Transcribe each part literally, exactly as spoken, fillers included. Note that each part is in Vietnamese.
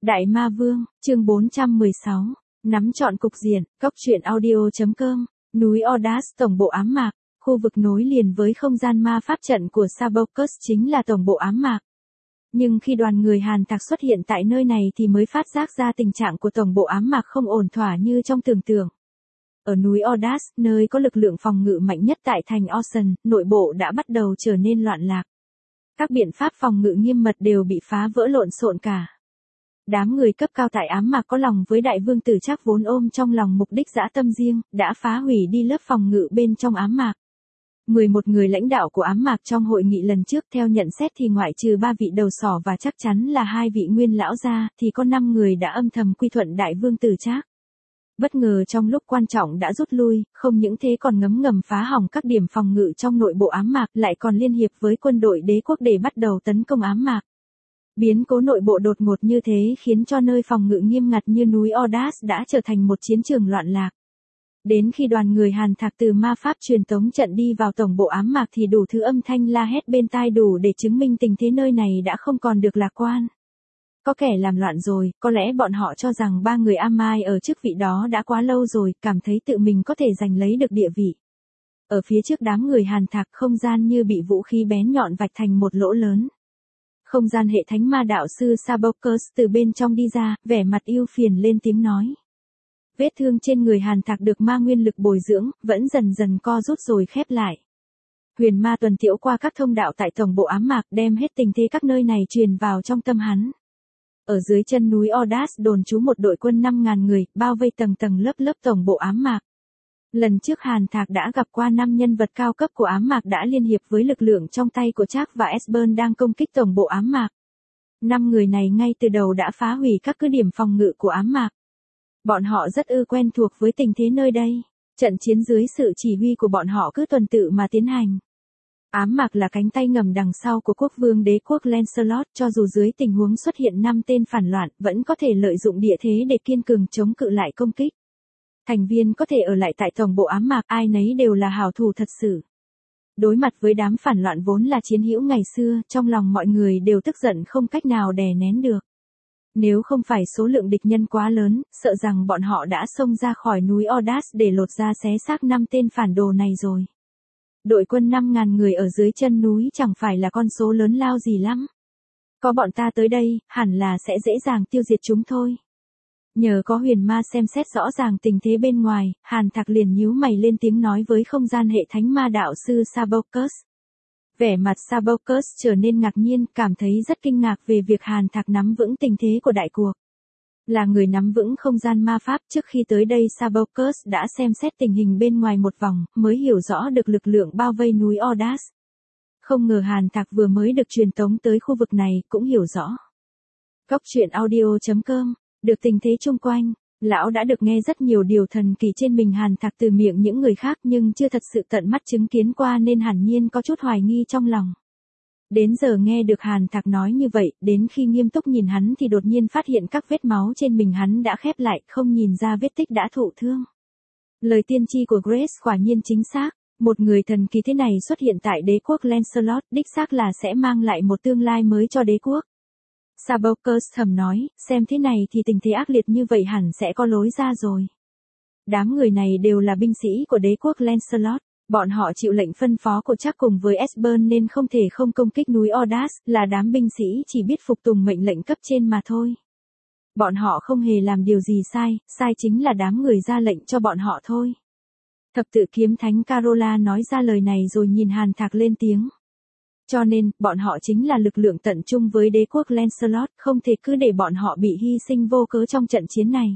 Đại Ma Vương, chương bốn trăm mười sáu, nắm trọn cục diện, cóc truyện audio.com, núi Ordas tổng bộ ám mạc, khu vực nối liền với không gian ma pháp trận của Sabocus chính là tổng bộ ám mạc. Nhưng khi đoàn người Hàn Thạc xuất hiện tại nơi này thì mới phát giác ra tình trạng của tổng bộ ám mạc không ổn thỏa như trong tưởng tượng. Ở núi Ordas, nơi có lực lượng phòng ngự mạnh nhất tại thành Ocean, nội bộ đã bắt đầu trở nên loạn lạc. Các biện pháp phòng ngự nghiêm mật đều bị phá vỡ lộn xộn cả. Đám người cấp cao tại ám mạc có lòng với đại vương tử Trác vốn ôm trong lòng mục đích dã tâm riêng, đã phá hủy đi lớp phòng ngự bên trong ám mạc. mười một người lãnh đạo của ám mạc trong hội nghị lần trước theo nhận xét thì ngoại trừ ba vị đầu sỏ và chắc chắn là hai vị nguyên lão gia thì có năm người đã âm thầm quy thuận đại vương tử Trác. Bất ngờ trong lúc quan trọng đã rút lui, không những thế còn ngấm ngầm phá hỏng các điểm phòng ngự trong nội bộ ám mạc, lại còn liên hiệp với quân đội đế quốc để bắt đầu tấn công ám mạc. Biến cố nội bộ đột ngột như thế khiến cho nơi phòng ngự nghiêm ngặt như núi Ordas đã trở thành một chiến trường loạn lạc. Đến khi đoàn người Hàn Thạc từ ma pháp truyền tống trận đi vào tổng bộ ám mạc thì đủ thứ âm thanh la hét bên tai đủ để chứng minh tình thế nơi này đã không còn được lạc quan. Có kẻ làm loạn rồi, có lẽ bọn họ cho rằng ba người Amai ở chức vị đó đã quá lâu rồi, cảm thấy tự mình có thể giành lấy được địa vị. Ở phía trước đám người Hàn Thạc, không gian như bị vũ khí bén nhọn vạch thành một lỗ lớn. Không gian hệ thánh ma đạo sư Sabocus từ bên trong đi ra, vẻ mặt ưu phiền lên tiếng nói. Vết thương trên người Hàn Thạc được ma nguyên lực bồi dưỡng, vẫn dần dần co rút rồi khép lại. Huyền ma tuần tiễu qua các thông đạo tại tổng bộ ám mạc, đem hết tình thế các nơi này truyền vào trong tâm hắn. Ở dưới chân núi Ordas đồn trú một đội quân năm ngàn người, bao vây tầng tầng lớp lớp tổng bộ ám mạc. Lần trước Hàn Thạc đã gặp qua năm nhân vật cao cấp của ám mạc đã liên hiệp với lực lượng trong tay của Trác và Esbern đang công kích tổng bộ ám mạc. Năm người này ngay từ đầu đã phá hủy các cứ điểm phòng ngự của ám mạc. Bọn họ rất ư quen thuộc với tình thế nơi đây. Trận chiến dưới sự chỉ huy của bọn họ cứ tuần tự mà tiến hành. Ám mạc là cánh tay ngầm đằng sau của quốc vương đế quốc Lancelot, cho dù dưới tình huống xuất hiện năm tên phản loạn, vẫn có thể lợi dụng địa thế để kiên cường chống cự lại công kích. Thành viên có thể ở lại tại tổng bộ ám mạc, ai nấy đều là hảo thủ thật sự. Đối mặt với đám phản loạn vốn là chiến hữu ngày xưa, trong lòng mọi người đều tức giận không cách nào đè nén được. Nếu không phải số lượng địch nhân quá lớn, sợ rằng bọn họ đã xông ra khỏi núi Ordas để lột ra xé xác năm tên phản đồ này rồi. Đội quân năm ngàn người ở dưới chân núi chẳng phải là con số lớn lao gì lắm. Có bọn ta tới đây, hẳn là sẽ dễ dàng tiêu diệt chúng thôi. Nhờ có huyền ma xem xét rõ ràng tình thế bên ngoài, Hàn Thạc liền nhíu mày lên tiếng nói với không gian hệ thánh ma đạo sư Sabocus. Vẻ mặt Sabocus trở nên ngạc nhiên, cảm thấy rất kinh ngạc về việc Hàn Thạc nắm vững tình thế của đại cuộc. Là người nắm vững không gian ma pháp, trước khi tới đây Sabocus đã xem xét tình hình bên ngoài một vòng, mới hiểu rõ được lực lượng bao vây núi Ordas. Không ngờ Hàn Thạc vừa mới được truyền tống tới khu vực này, cũng hiểu rõ. Cóc truyện audio.com, được tình thế chung quanh, lão đã được nghe rất nhiều điều thần kỳ trên mình Hàn Thạc từ miệng những người khác nhưng chưa thật sự tận mắt chứng kiến qua nên hẳn nhiên có chút hoài nghi trong lòng. Đến giờ nghe được Hàn Thạc nói như vậy, đến khi nghiêm túc nhìn hắn thì đột nhiên phát hiện các vết máu trên mình hắn đã khép lại, không nhìn ra vết tích đã thụ thương. Lời tiên tri của Grace quả nhiên chính xác, một người thần kỳ thế này xuất hiện tại đế quốc Lancelot, đích xác là sẽ mang lại một tương lai mới cho đế quốc. Sabocus thầm nói, xem thế này thì tình thế ác liệt như vậy hẳn sẽ có lối ra rồi. Đám người này đều là binh sĩ của đế quốc Lancelot. Bọn họ chịu lệnh phân phó của Trác cùng với Esbern nên không thể không công kích núi Ordas, là đám binh sĩ chỉ biết phục tùng mệnh lệnh cấp trên mà thôi. Bọn họ không hề làm điều gì sai, sai chính là đám người ra lệnh cho bọn họ thôi. Thập tự kiếm thánh Carola nói ra lời này rồi nhìn Hàn Thạc lên tiếng. Cho nên, bọn họ chính là lực lượng tận trung với đế quốc Lancelot, không thể cứ để bọn họ bị hy sinh vô cớ trong trận chiến này.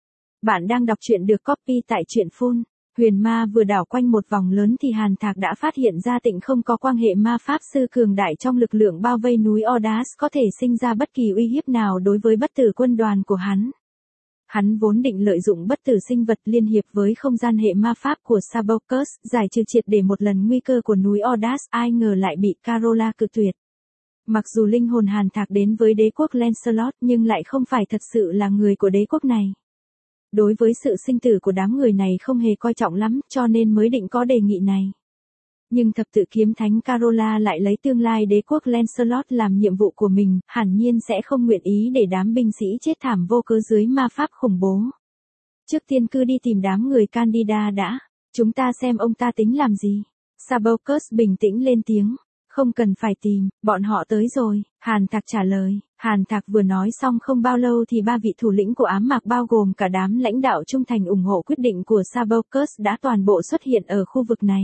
Bạn đang đọc truyện được copy tại truyện Full. Huyền ma vừa đảo quanh một vòng lớn thì Hàn Thạc đã phát hiện ra Tịnh không có quan hệ ma pháp sư cường đại trong lực lượng bao vây núi Ordas có thể sinh ra bất kỳ uy hiếp nào đối với bất tử quân đoàn của hắn. Hắn vốn định lợi dụng bất tử sinh vật liên hiệp với không gian hệ ma pháp của Sabocus, giải trừ triệt để một lần nguy cơ của núi Ordas, ai ngờ lại bị Carola cự tuyệt. Mặc dù linh hồn Hàn Thạc đến với đế quốc Lancelot nhưng lại không phải thật sự là người của đế quốc này. Đối với sự sinh tử của đám người này không hề coi trọng lắm, cho nên mới định có đề nghị này. Nhưng thập tự kiếm thánh Carola lại lấy tương lai đế quốc Lancelot làm nhiệm vụ của mình, hẳn nhiên sẽ không nguyện ý để đám binh sĩ chết thảm vô cớ dưới ma pháp khủng bố. Trước tiên cứ đi tìm đám người Candida đã, chúng ta xem ông ta tính làm gì. Sabocus bình tĩnh lên tiếng. Không cần phải tìm, bọn họ tới rồi, Hàn Thạc trả lời. Hàn Thạc vừa nói xong không bao lâu thì ba vị thủ lĩnh của ám mạc bao gồm cả đám lãnh đạo trung thành ủng hộ quyết định của Sabocus đã toàn bộ xuất hiện ở khu vực này.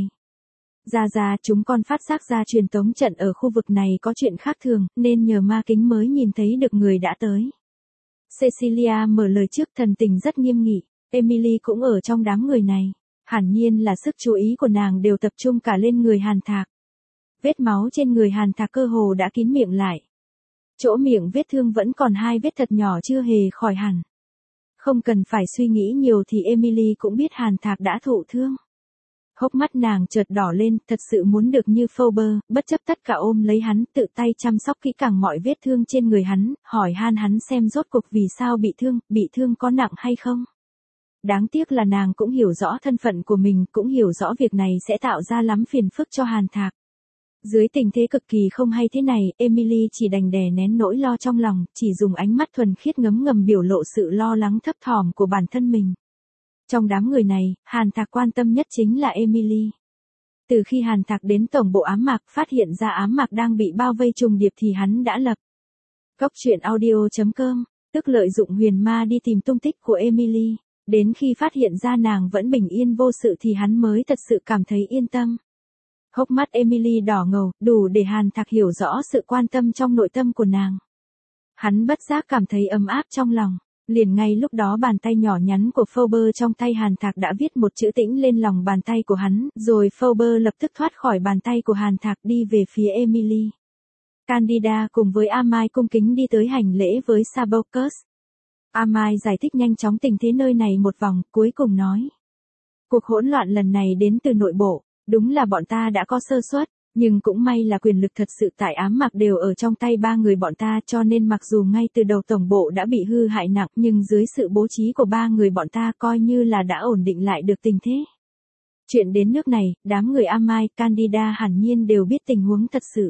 Ra ra chúng con phát giác ra truyền tống trận ở khu vực này có chuyện khác thường, nên nhờ ma kính mới nhìn thấy được người đã tới. Cecilia mở lời trước, thần tình rất nghiêm nghị. Emily cũng ở trong đám người này. Hẳn nhiên là sức chú ý của nàng đều tập trung cả lên người Hàn Thạc. Vết máu trên người Hàn Thạc cơ hồ đã kín miệng lại. Chỗ miệng vết thương vẫn còn hai vết thật nhỏ chưa hề khỏi hẳn. Không cần phải suy nghĩ nhiều thì Emily cũng biết Hàn Thạc đã thụ thương. Hốc mắt nàng chợt đỏ lên, thật sự muốn được như Phoebe, bất chấp tất cả ôm lấy hắn, tự tay chăm sóc kỹ càng mọi vết thương trên người hắn, hỏi han hắn xem rốt cuộc vì sao bị thương, bị thương có nặng hay không. Đáng tiếc là nàng cũng hiểu rõ thân phận của mình, cũng hiểu rõ việc này sẽ tạo ra lắm phiền phức cho Hàn Thạc. Dưới tình thế cực kỳ không hay thế này, Emily chỉ đành đè nén nỗi lo trong lòng, chỉ dùng ánh mắt thuần khiết ngấm ngầm biểu lộ sự lo lắng thấp thỏm của bản thân mình. Trong đám người này, Hàn Thạc quan tâm nhất chính là Emily. Từ khi Hàn Thạc đến tổng bộ ám mạc phát hiện ra ám mạc đang bị bao vây trùng điệp thì hắn đã lập Cốc truyện audio chấm com, tức lợi dụng huyền ma đi tìm tung tích của Emily. Đến khi phát hiện ra nàng vẫn bình yên vô sự thì hắn mới thật sự cảm thấy yên tâm. Hốc mắt Emily đỏ ngầu, đủ để Hàn Thạc hiểu rõ sự quan tâm trong nội tâm của nàng. Hắn bất giác cảm thấy ấm áp trong lòng. Liền ngay lúc đó bàn tay nhỏ nhắn của Phoebe trong tay Hàn Thạc đã viết một chữ tĩnh lên lòng bàn tay của hắn, rồi Phoebe lập tức thoát khỏi bàn tay của Hàn Thạc đi về phía Emily. Candida cùng với Amai cung kính đi tới hành lễ với Sabocus. Amai giải thích nhanh chóng tình thế nơi này một vòng, cuối cùng nói. Cuộc hỗn loạn lần này đến từ nội bộ, đúng là bọn ta đã có sơ suất. Nhưng cũng may là quyền lực thật sự tại ám mạc đều ở trong tay ba người bọn ta, cho nên mặc dù ngay từ đầu tổng bộ đã bị hư hại nặng nhưng dưới sự bố trí của ba người bọn ta coi như là đã ổn định lại được tình thế. Chuyện đến nước này, đám người Amai, Candida hẳn nhiên đều biết tình huống thật sự.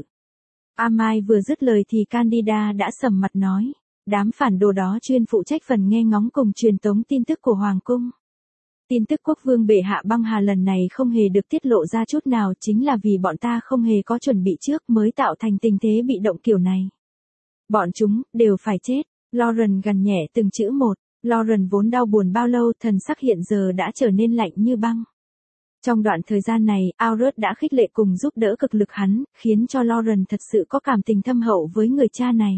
Amai vừa dứt lời thì Candida đã sầm mặt nói, đám phản đồ đó chuyên phụ trách phần nghe ngóng cùng truyền tống tin tức của Hoàng cung. Tin tức quốc vương bệ hạ băng hà lần này không hề được tiết lộ ra chút nào, chính là vì bọn ta không hề có chuẩn bị trước mới tạo thành tình thế bị động kiểu này. Bọn chúng, đều phải chết. Lauren gằn nhẹ từng chữ một. Lauren vốn đau buồn bao lâu, thần sắc hiện giờ đã trở nên lạnh như băng. Trong đoạn thời gian này, Aurus đã khích lệ cùng giúp đỡ cực lực hắn, khiến cho Lauren thật sự có cảm tình thâm hậu với người cha này.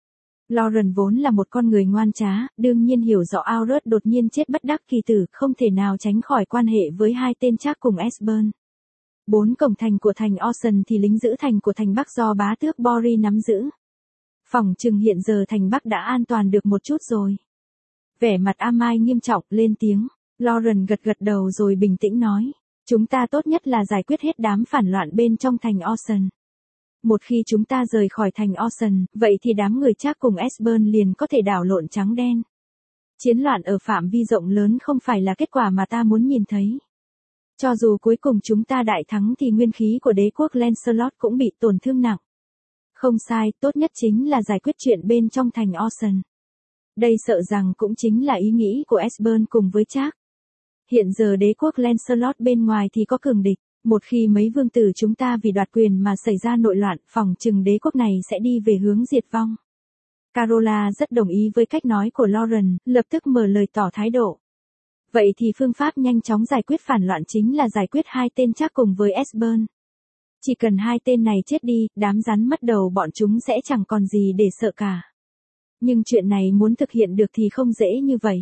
Lauren vốn là một con người ngoan trá, đương nhiên hiểu rõ Aurus đột nhiên chết bất đắc kỳ tử, không thể nào tránh khỏi quan hệ với hai tên Trác cùng Esbern. Bốn cổng thành của thành Ocean thì lính giữ thành của thành Bắc do bá tước Bori nắm giữ. Phỏng chừng hiện giờ thành Bắc đã an toàn được một chút rồi. Vẻ mặt Amai nghiêm trọng, lên tiếng. Lauren gật gật đầu rồi bình tĩnh nói. Chúng ta tốt nhất là giải quyết hết đám phản loạn bên trong thành Ocean. Một khi chúng ta rời khỏi thành Ocean, vậy thì đám người Trác cùng Esbern liền có thể đảo lộn trắng đen. Chiến loạn ở phạm vi rộng lớn không phải là kết quả mà ta muốn nhìn thấy. Cho dù cuối cùng chúng ta đại thắng thì nguyên khí của đế quốc Lancelot cũng bị tổn thương nặng. Không sai, tốt nhất chính là giải quyết chuyện bên trong thành Ocean. Đây sợ rằng cũng chính là ý nghĩ của Esbern cùng với Trác. Hiện giờ đế quốc Lancelot bên ngoài thì có cường địch. Một khi mấy vương tử chúng ta vì đoạt quyền mà xảy ra nội loạn, phỏng chừng đế quốc này sẽ đi về hướng diệt vong. Carola rất đồng ý với cách nói của Lauren, lập tức mở lời tỏ thái độ. Vậy thì phương pháp nhanh chóng giải quyết phản loạn chính là giải quyết hai tên Trác cùng với Esbern. Chỉ cần hai tên này chết đi, đám rắn mất đầu bọn chúng sẽ chẳng còn gì để sợ cả. Nhưng chuyện này muốn thực hiện được thì không dễ như vậy.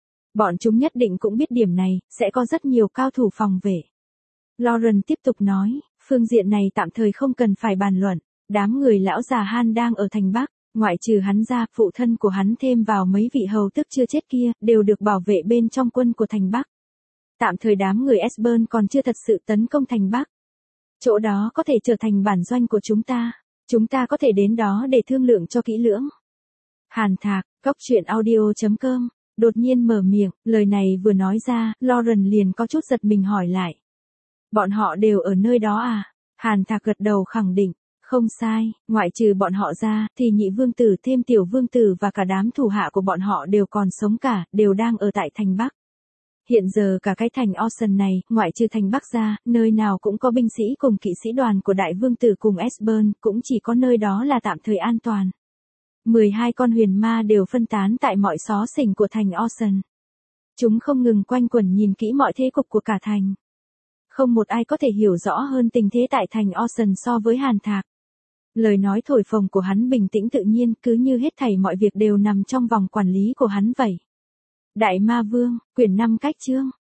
Bọn chúng nhất định cũng biết điểm này, sẽ có rất nhiều cao thủ phòng vệ. Lauren tiếp tục nói, phương diện này tạm thời không cần phải bàn luận, đám người lão già Han đang ở thành Bắc, ngoại trừ hắn ra, phụ thân của hắn thêm vào mấy vị hầu tức chưa chết kia, đều được bảo vệ bên trong quân của thành Bắc. Tạm thời đám người Esbern còn chưa thật sự tấn công thành Bắc. Chỗ đó có thể trở thành bản doanh của chúng ta, chúng ta có thể đến đó để thương lượng cho kỹ lưỡng. Hàn Thạc, Cốc truyện audio chấm com, đột nhiên mở miệng, lời này vừa nói ra, Lauren liền có chút giật mình hỏi lại. Bọn họ đều ở nơi đó à? Hàn Thạc gật đầu khẳng định. Không sai, ngoại trừ bọn họ ra, thì nhị vương tử thêm tiểu vương tử và cả đám thủ hạ của bọn họ đều còn sống cả, đều đang ở tại thành Bắc. Hiện giờ cả cái thành Ocean này, ngoại trừ thành Bắc ra, nơi nào cũng có binh sĩ cùng kỵ sĩ đoàn của đại vương tử cùng Esbern, cũng chỉ có nơi đó là tạm thời an toàn. mười hai con huyền ma đều phân tán tại mọi xó xỉnh của thành Ocean. Chúng không ngừng quanh quẩn nhìn kỹ mọi thế cục của cả thành. Không một ai có thể hiểu rõ hơn tình thế tại thành Ocean so với Hàn Thạc. Lời nói thổi phồng của hắn bình tĩnh tự nhiên, cứ như hết thảy mọi việc đều nằm trong vòng quản lý của hắn vậy. Đại Ma Vương, quyển năm cách chương,